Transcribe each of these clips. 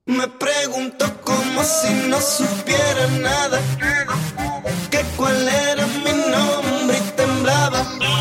Me pregunto como si no supiera nada, que cuál era mi nombre y temblaba.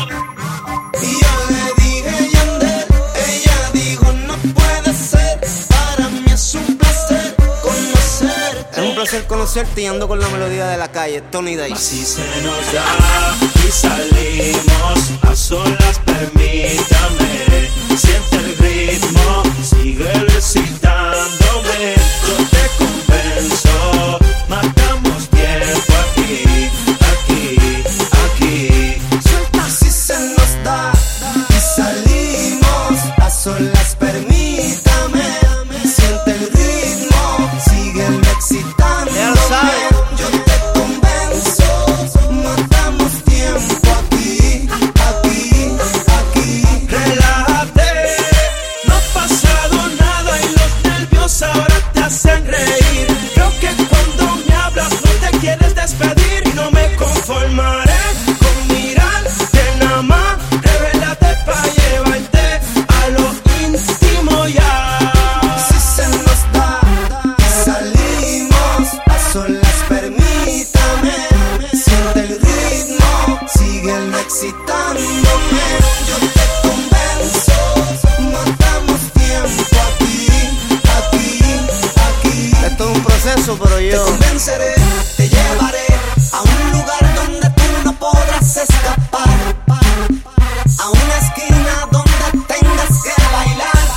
Y yo le dije Yandel, ella dijo no puede ser, para mí es un placer conocerte. Es un placer conocerte y ando con la melodía de la calle, Tony Dice. Así se nos da y salimos a solas, permítame. Siente el ritmo, sigue recitándome. Yo te convenzo, matamos tiempo aquí, aquí, aquí. Suelta si se nos da y salimos a solas, permítame. Siente el ritmo, síguelo excitándome. Ya lo sabes. Yo te convenzo, matamos tiempo aquí, aquí, aquí. Relájate, no ha pasado nada y los nervios ahora te hacen reír. Creo que cuando me hablas no te quieres despedir y no me conformaré con mirarte nada más. Revélate pa' llevarte a lo íntimo ya. Si se nos da y salimos a solas, permítame. Siente el ritmo, síguelo excitándome. Yo te convenzo, matamos tiempo aquí, aquí, aquí. Esto es un proceso, pero Te yo convenceré, te llevaré a un lugar donde tú no podrás escapar, a una esquina donde tengas que bailar.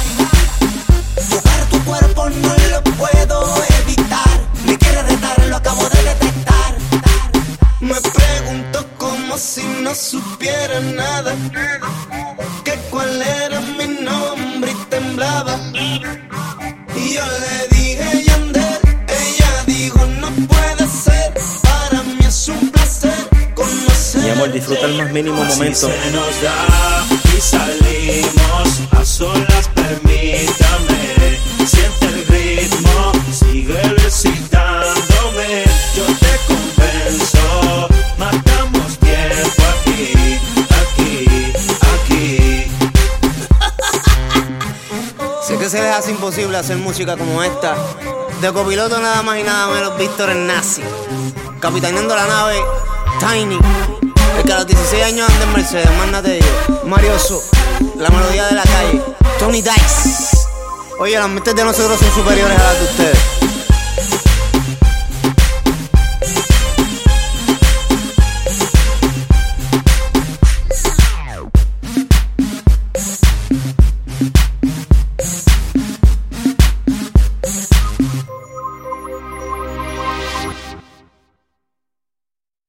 Tocar tu cuerpo no lo puedo evitar, me quiere retar, lo acabo de detectar. Me pregunto como si no supiera nada, que cuál era mi nombre y temblaba. Y yo le dije Yandel, ella dijo no puede ser, para mí es un placer conocerte. mi amor, disfruta el más mínimo Así momento. se nos da y salimos a solas, permítame. Siente el ritmo, sigue recitándome. Yo te convenzo, matamos tiempo aquí, aquí, aquí. Sé que se les hace imposible hacer música como esta. De copiloto nada más y nada menos Víctor el Nazi. Capitaneando la nave, Tiny. El que a los 16 años anda en Mercedes, mándate yo. Marioso, la melodía de la calle, Tony Dice. Oye, las mentes de nosotros son superiores a las de ustedes.